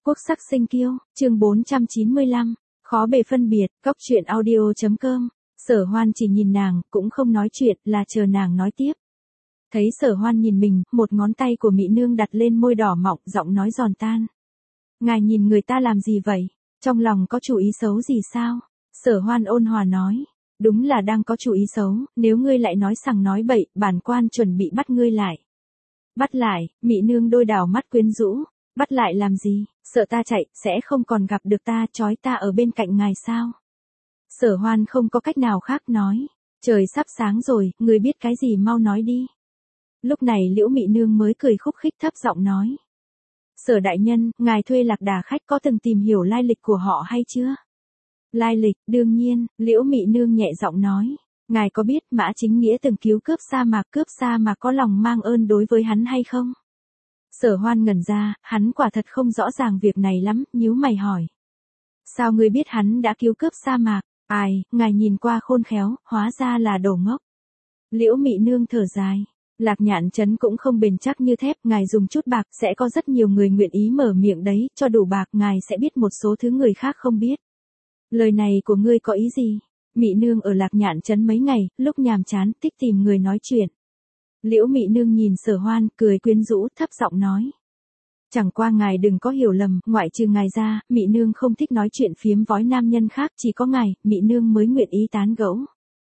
Quốc sắc sinh kiêu, chương 495, khó bề phân biệt, góc truyện audio.com. Sở Hoan chỉ nhìn nàng, cũng không nói chuyện, là chờ nàng nói tiếp. Thấy Sở Hoan nhìn mình, một ngón tay của Mị Nương đặt lên môi đỏ mọng, giọng nói giòn tan. Ngài nhìn người ta làm gì vậy? Trong lòng có chủ ý xấu gì sao? Sở Hoan ôn hòa nói. Đúng là đang có chủ ý xấu, nếu ngươi lại nói sằng nói bậy, bản quan chuẩn bị bắt ngươi lại. Bắt lại, Mị Nương đôi đảo mắt quyến rũ. Bắt lại làm gì, sợ ta chạy, sẽ không còn gặp được ta, trói ta ở bên cạnh ngài sao? Sở Hoan không có cách nào khác nói. Trời sắp sáng rồi, ngươi biết cái gì mau nói đi. Lúc này Liễu Mị Nương mới cười khúc khích thấp giọng nói. Sở đại nhân, ngài thuê Lạc Đà khách có từng tìm hiểu lai lịch của họ hay chưa? Lai lịch, đương nhiên, Liễu Mị Nương nhẹ giọng nói. Ngài có biết Mã Chính Nghĩa từng cứu cướp sa mạc có lòng mang ơn đối với hắn hay không? Sở Hoan ngẩn ra, hắn quả thật không rõ ràng việc này lắm, nhíu mày hỏi. Sao ngươi biết hắn đã cứu cướp sa mạc? Ai, ngài nhìn qua khôn khéo, hóa ra là đồ ngốc. Liễu Mị Nương thở dài. Lạc Nhạn Trấn cũng không bền chắc như thép, ngài dùng chút bạc, sẽ có rất nhiều người nguyện ý mở miệng đấy, cho đủ bạc ngài sẽ biết một số thứ người khác không biết. Lời này của ngươi có ý gì? Mị Nương ở Lạc Nhạn Trấn mấy ngày, lúc nhàm chán, thích tìm người nói chuyện. Liễu Mị Nương nhìn Sở Hoan, cười quyến rũ, thấp giọng nói. Chẳng qua ngài đừng có hiểu lầm, ngoại trừ ngài ra, Mị Nương không thích nói chuyện phiếm vói nam nhân khác, chỉ có ngài, Mị Nương mới nguyện ý tán gẫu.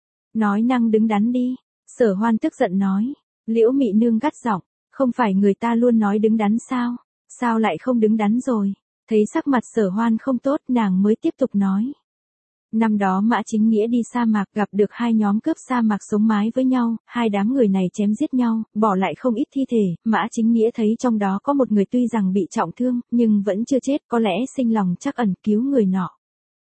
Nói năng đứng đắn đi, Sở Hoan tức giận nói. Liễu Mị Nương gắt giọng, không phải người ta luôn nói đứng đắn sao? Sao lại không đứng đắn rồi? Thấy sắc mặt Sở Hoan không tốt, nàng mới tiếp tục nói. Năm đó Mã Chính Nghĩa đi sa mạc gặp được hai nhóm cướp sa mạc sống mái với nhau, hai đám người này chém giết nhau, bỏ lại không ít thi thể, Mã Chính Nghĩa thấy trong đó có một người tuy rằng bị trọng thương, nhưng vẫn chưa chết, có lẽ sinh lòng trắc ẩn cứu người nọ.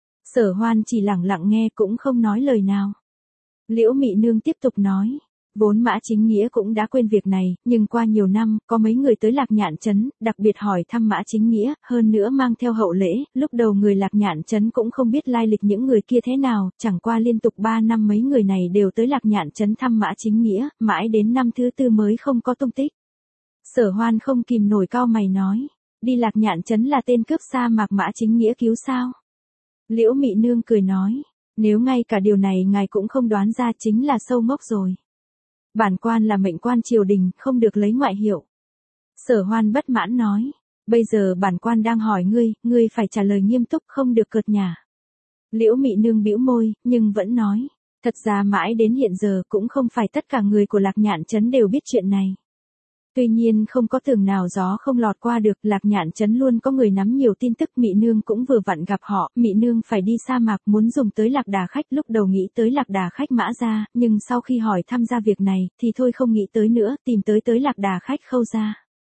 Sở Hoan chỉ lặng lặng nghe cũng không nói lời nào. Liễu Mị Nương tiếp tục nói. Vốn Mã Chính Nghĩa cũng đã quên việc này, nhưng qua nhiều năm, có mấy người tới Lạc Nhạn Trấn, đặc biệt hỏi thăm Mã Chính Nghĩa, hơn nữa mang theo hậu lễ, lúc đầu người Lạc Nhạn Trấn cũng không biết lai lịch những người kia thế nào, chẳng qua liên tục 3 năm mấy người này đều tới Lạc Nhạn Trấn thăm Mã Chính Nghĩa, mãi đến năm thứ 4 mới không có tung tích. Sở Hoan không kìm nổi cau mày nói, đi Lạc Nhạn Trấn là tên cướp sa mạc Mã Chính Nghĩa cứu sao? Liễu Mị Nương cười nói, nếu ngay cả điều này ngài cũng không đoán ra chính là sâu ngốc rồi. Bản quan là mệnh quan triều đình, không được lấy ngoại hiệu. Sở Hoan bất mãn nói, bây giờ bản quan đang hỏi ngươi phải trả lời nghiêm túc, không được cợt nhả. Liễu Mị Nương bĩu môi, nhưng vẫn nói, thật ra mãi đến hiện giờ cũng không phải tất cả người của Lạc Nhạn Trấn đều biết chuyện này. Tuy nhiên không có tường nào gió không lọt qua được, Lạc Nhạn Trấn luôn có người nắm nhiều tin tức, Mị Nương cũng vừa vặn gặp họ, Mị Nương phải đi sa mạc muốn dùng tới Lạc Đà khách, lúc đầu nghĩ tới Lạc Đà khách Mã gia, nhưng sau khi hỏi tham gia việc này, thì thôi không nghĩ tới nữa, tìm tới Lạc Đà khách Khâu gia.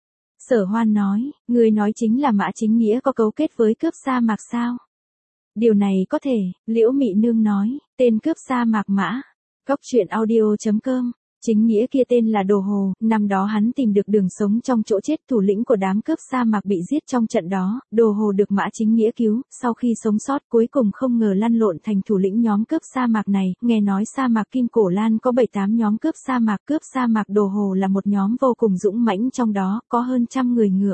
Sở Hoan nói, người nói chính là Mã Chính Nghĩa có cấu kết với cướp sa mạc sao? Điều này có thể, Liễu Mị Nương nói, tên cướp sa mạc Mã. Góc truyện audio.com. Chính Nghĩa kia tên là Đồ Hồ, năm đó hắn tìm được đường sống trong chỗ chết, thủ lĩnh của đám cướp sa mạc bị giết trong trận đó, Đồ Hồ được Mã Chính Nghĩa cứu, sau khi sống sót cuối cùng không ngờ lăn lộn thành thủ lĩnh nhóm cướp sa mạc này, nghe nói sa mạc Kim Cổ Lan có 7-8 nhóm cướp sa mạc Đồ Hồ là một nhóm vô cùng dũng mãnh, trong đó có hơn 100 người ngựa.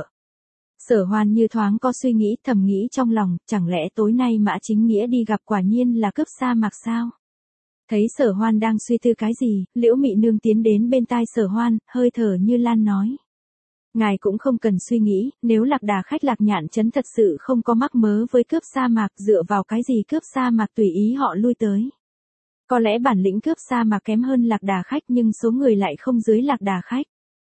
Sở Hoan như thoáng có suy nghĩ, thầm nghĩ trong lòng, chẳng lẽ tối nay Mã Chính Nghĩa đi gặp quả nhiên là cướp sa mạc sao? Thấy Sở Hoan đang suy tư cái gì, Liễu Mị Nương tiến đến bên tai Sở Hoan, hơi thở như lan nói. Ngài cũng không cần suy nghĩ, nếu Lạc Đà khách Lạc Nhạn Trấn thật sự không có mắc mớ với cướp sa mạc, dựa vào cái gì cướp sa mạc tùy ý họ lui tới. Có lẽ bản lĩnh cướp sa mạc kém hơn Lạc Đà khách nhưng số người lại không dưới Lạc Đà khách.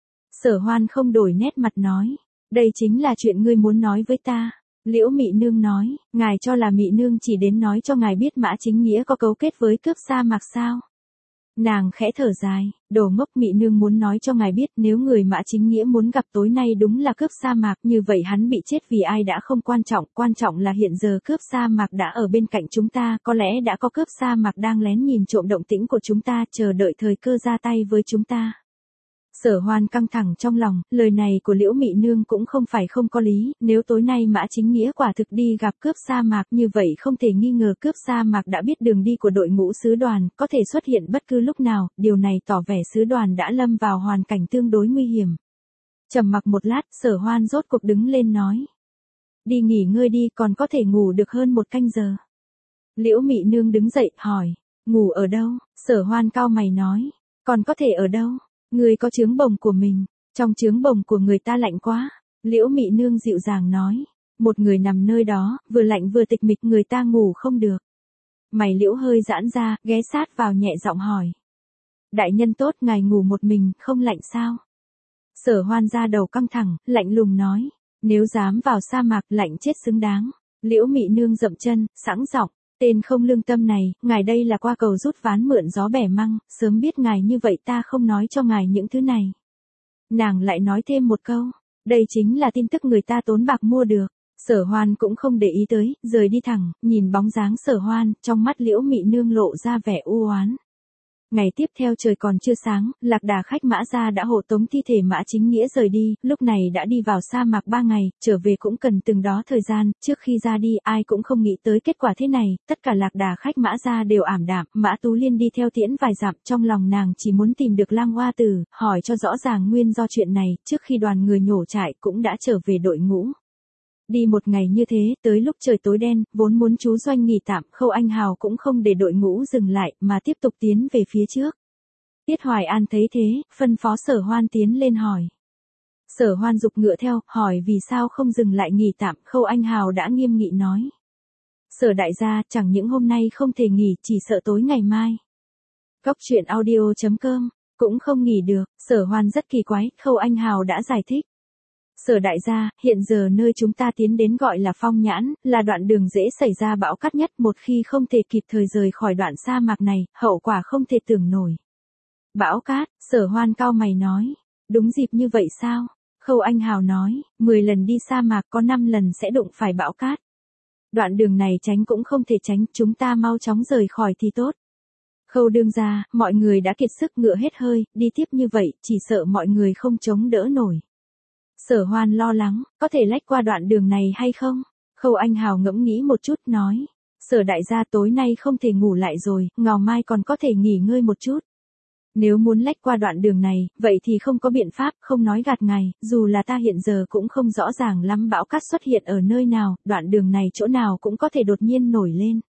Sở Hoan không đổi nét mặt nói, đây chính là chuyện ngươi muốn nói với ta. Liễu Mị Nương nói, ngài cho là Mị Nương chỉ đến nói cho ngài biết Mã Chính Nghĩa có cấu kết với cướp sa mạc sao? Nàng khẽ thở dài, đồ ngốc, Mị Nương muốn nói cho ngài biết nếu người Mã Chính Nghĩa muốn gặp tối nay đúng là cướp sa mạc, như vậy hắn bị chết vì ai đã không quan trọng là hiện giờ cướp sa mạc đã ở bên cạnh chúng ta, có lẽ đã có cướp sa mạc đang lén nhìn trộm động tĩnh của chúng ta, chờ đợi thời cơ ra tay với chúng ta. Sở Hoan căng thẳng trong lòng, lời này của Liễu Mị Nương cũng không phải không có lý, nếu tối nay Mã Chính Nghĩa quả thực đi gặp cướp sa mạc, như vậy không thể nghi ngờ cướp sa mạc đã biết đường đi của đội ngũ sứ đoàn, có thể xuất hiện bất cứ lúc nào, điều này tỏ vẻ sứ đoàn đã lâm vào hoàn cảnh tương đối nguy hiểm. Trầm mặc một lát, Sở Hoan rốt cuộc đứng lên nói. đi nghỉ ngơi đi, còn có thể ngủ được hơn 1 canh giờ. Liễu Mị Nương đứng dậy, hỏi, ngủ ở đâu? Sở Hoan cau mày nói, còn có thể ở đâu? Người có trướng bồng của mình, trong trướng bồng của người ta lạnh quá. Liễu Mị Nương dịu dàng nói, một người nằm nơi đó, vừa lạnh vừa tịch mịch, người ta ngủ không được. Mày Liễu hơi giãn ra, ghé sát vào nhẹ giọng hỏi, đại nhân tốt, ngài ngủ một mình, không lạnh sao? Sở Hoan ra đầu căng thẳng, lạnh lùng nói, nếu dám vào sa mạc, lạnh chết xứng đáng. Liễu Mị Nương dậm chân, sẵn giọng, tên không lương tâm này, ngài đây là qua cầu rút ván mượn gió bẻ măng, sớm biết ngài như vậy ta không nói cho ngài những thứ này. Nàng lại nói thêm một câu, đây chính là tin tức người ta tốn bạc mua được. Sở Hoan cũng không để ý tới, rời đi thẳng, nhìn bóng dáng Sở Hoan, trong mắt Liễu Mị Nương lộ ra vẻ u oán. Ngày tiếp theo trời còn chưa sáng, Lạc Đà khách Mã Gia đã hộ tống thi thể Mã Chính Nghĩa rời đi, lúc này đã đi vào sa mạc 3 ngày, trở về cũng cần từng đó thời gian, trước khi ra đi ai cũng không nghĩ tới kết quả thế này, tất cả Lạc Đà khách Mã Gia đều ảm đạm, Mã Tú Liên đi theo tiễn vài dặm, trong lòng nàng chỉ muốn tìm được Lang Hoa Tử, hỏi cho rõ ràng nguyên do chuyện này, trước khi đoàn người nhổ trại cũng đã trở về đội ngũ. Đi một ngày như thế, tới lúc trời tối đen, vốn muốn trú doanh nghỉ tạm, Khâu Anh Hào cũng không để đội ngũ dừng lại, mà tiếp tục tiến về phía trước. Tiết Hoài An thấy thế, phân phó Sở Hoan tiến lên hỏi. Sở Hoan giục ngựa theo, hỏi vì sao không dừng lại nghỉ tạm, Khâu Anh Hào đã nghiêm nghị nói. Sở đại gia, chẳng những hôm nay không thể nghỉ, chỉ sợ tối ngày mai. Góc truyện audio.com, cũng không nghỉ được, Sở Hoan rất kỳ quái, Khâu Anh Hào đã giải thích. Sở đại gia, hiện giờ nơi chúng ta tiến đến gọi là Phong Nhãn, là đoạn đường dễ xảy ra bão cát nhất, một khi không thể kịp thời rời khỏi đoạn sa mạc này, hậu quả không thể tưởng nổi. Bão cát, Sở Hoan cau mày nói, đúng dịp như vậy sao? Khâu Anh Hào nói, 10 lần đi sa mạc có 5 lần sẽ đụng phải bão cát. Đoạn đường này tránh cũng không thể tránh, chúng ta mau chóng rời khỏi thì tốt. Khâu đương gia, mọi người đã kiệt sức ngựa hết hơi, đi tiếp như vậy, chỉ sợ mọi người không chống đỡ nổi. Sở Hoan lo lắng, có thể lách qua đoạn đường này hay không? Khâu Anh Hào ngẫm nghĩ một chút nói, Sở đại gia tối nay không thể ngủ lại rồi, ngày mai còn có thể nghỉ ngơi một chút. Nếu muốn lách qua đoạn đường này, vậy thì không có biện pháp, không nói gạt ngài, dù là ta hiện giờ cũng không rõ ràng lắm bão cát xuất hiện ở nơi nào, đoạn đường này chỗ nào cũng có thể đột nhiên nổi lên.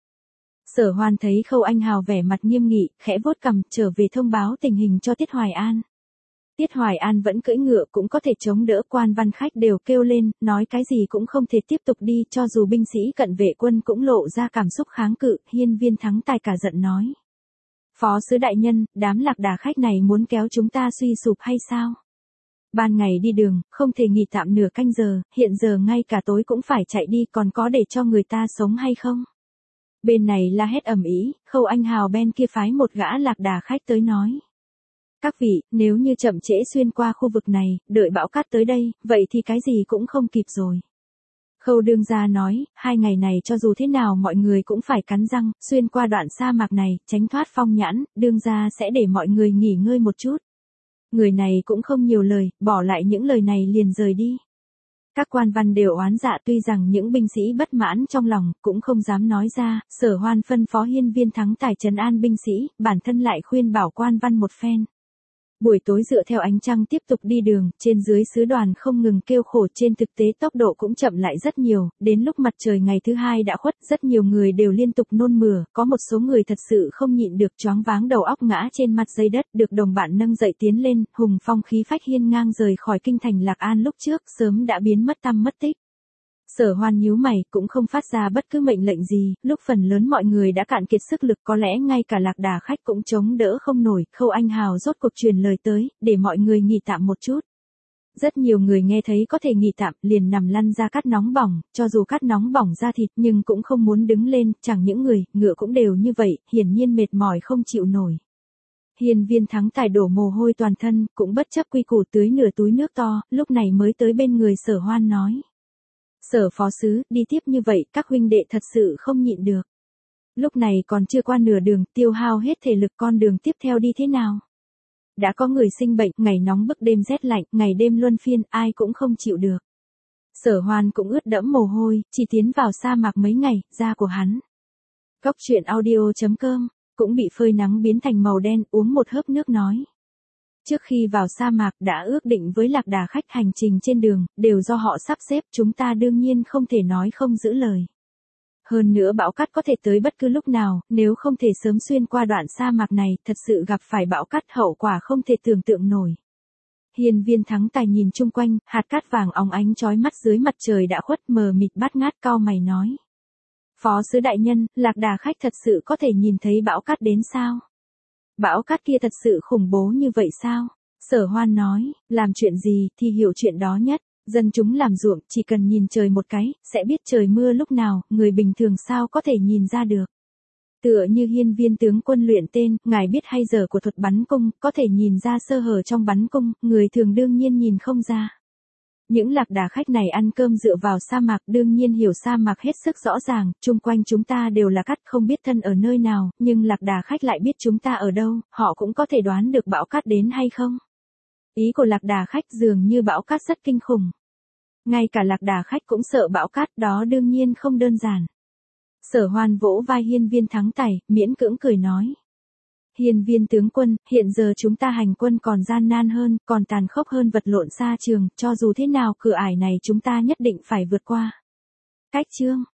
Sở Hoan thấy Khâu Anh Hào vẻ mặt nghiêm nghị, khẽ vuốt cằm, trở về thông báo tình hình cho Tiết Hoài An. Tiết Hoài An vẫn cưỡi ngựa cũng có thể chống đỡ, quan văn khách đều kêu lên, nói cái gì cũng không thể tiếp tục đi, cho dù binh sĩ cận vệ quân cũng lộ ra cảm xúc kháng cự, Hiên Viên Thắng Tài cả giận nói. Phó sứ đại nhân, đám Lạc Đà khách này muốn kéo chúng ta suy sụp hay sao? Ban ngày đi đường, không thể nghỉ tạm nửa canh giờ, hiện giờ ngay cả tối cũng phải chạy đi, còn có để cho người ta sống hay không? Bên này la hét ầm ĩ, Khâu Anh Hào bên kia phái một gã Lạc Đà khách tới nói. Các vị, nếu như chậm trễ xuyên qua khu vực này, đợi bão cát tới đây, vậy thì cái gì cũng không kịp rồi. Khâu đương gia nói, 2 ngày này cho dù thế nào mọi người cũng phải cắn răng, xuyên qua đoạn sa mạc này, tránh thoát Phong Nhãn, đương gia sẽ để mọi người nghỉ ngơi một chút. Người này cũng không nhiều lời, bỏ lại những lời này liền rời đi. Các quan văn đều oán dạ, tuy rằng những binh sĩ bất mãn trong lòng, cũng không dám nói ra, Sở Hoan phân phó Hiên Viên Thắng Tài trấn an binh sĩ, bản thân lại khuyên bảo quan văn một phen. Buổi tối dựa theo ánh trăng tiếp tục đi đường, trên dưới sứ đoàn không ngừng kêu khổ, trên thực tế tốc độ cũng chậm lại rất nhiều, đến lúc mặt trời ngày thứ 2 đã khuất, rất nhiều người đều liên tục nôn mửa, có một số người thật sự không nhịn được choáng váng đầu óc ngã trên mặt giấy đất, được đồng bạn nâng dậy tiến lên, hùng phong khí phách hiên ngang rời khỏi kinh thành Lạc An lúc trước, sớm đã biến mất tăm mất tích. Sở Hoan nhíu mày, cũng không phát ra bất cứ mệnh lệnh gì, lúc phần lớn mọi người đã cạn kiệt sức lực, có lẽ ngay cả Lạc Đà khách cũng chống đỡ không nổi, Khâu Anh Hào rốt cuộc truyền lời tới, để mọi người nghỉ tạm một chút. Rất nhiều người nghe thấy có thể nghỉ tạm, liền nằm lăn ra cát nóng bỏng, cho dù cát nóng bỏng da thịt, nhưng cũng không muốn đứng lên, chẳng những người, ngựa cũng đều như vậy, hiển nhiên mệt mỏi không chịu nổi. Hiên Viên Thắng Tài đổ mồ hôi toàn thân, cũng bất chấp quy củ tưới nửa túi nước to, lúc này mới tới bên người Sở Hoan nói. Sở phó sứ, đi tiếp như vậy, các huynh đệ thật sự không nhịn được. Lúc này còn chưa qua nửa đường, tiêu hao hết thể lực, con đường tiếp theo đi thế nào? Đã có người sinh bệnh, ngày nóng bức đêm rét lạnh, ngày đêm luân phiên, ai cũng không chịu được. Sở Hoan cũng ướt đẫm mồ hôi, chỉ tiến vào sa mạc mấy ngày, da của hắn. Góc truyện audio.com, cũng bị phơi nắng biến thành màu đen, uống một hớp nước nói. Trước khi vào sa mạc đã ước định với lạc đà khách hành trình trên đường, đều do họ sắp xếp, chúng ta đương nhiên không thể nói không giữ lời. Hơn nữa bão cát có thể tới bất cứ lúc nào, nếu không thể sớm xuyên qua đoạn sa mạc này, thật sự gặp phải bão cát hậu quả không thể tưởng tượng nổi. Hiên Viên Thắng Tài nhìn chung quanh, hạt cát vàng óng ánh chói mắt dưới mặt trời đã khuất mờ mịt bát ngát, cau mày nói. Phó sứ đại nhân, lạc đà khách thật sự có thể nhìn thấy bão cát đến sao? Bão cát kia thật sự khủng bố như vậy sao? Sở Hoan nói, làm chuyện gì thì hiểu chuyện đó nhất. Dân chúng làm ruộng chỉ cần nhìn trời một cái, sẽ biết trời mưa lúc nào, người bình thường sao có thể nhìn ra được. Tựa như Hiên Viên tướng quân luyện tên, ngài biết hay giờ của thuật bắn cung, có thể nhìn ra sơ hở trong bắn cung, người thường đương nhiên nhìn không ra. Những lạc đà khách này ăn cơm dựa vào sa mạc, đương nhiên hiểu sa mạc hết sức rõ ràng, chung quanh chúng ta đều là cát, không biết thân ở nơi nào, nhưng lạc đà khách lại biết chúng ta ở đâu, họ cũng có thể đoán được bão cát đến hay không. Ý của lạc đà khách dường như bão cát rất kinh khủng. Ngay cả lạc đà khách cũng sợ bão cát, đó đương nhiên không đơn giản. Sở Hoan vỗ vai Hiên Viên Thắng Tài, miễn cưỡng cười nói. Hiên Viên tướng quân, hiện giờ chúng ta hành quân còn gian nan hơn, còn tàn khốc hơn vật lộn xa trường, cho dù thế nào cửa ải này chúng ta nhất định phải vượt qua. Cách chương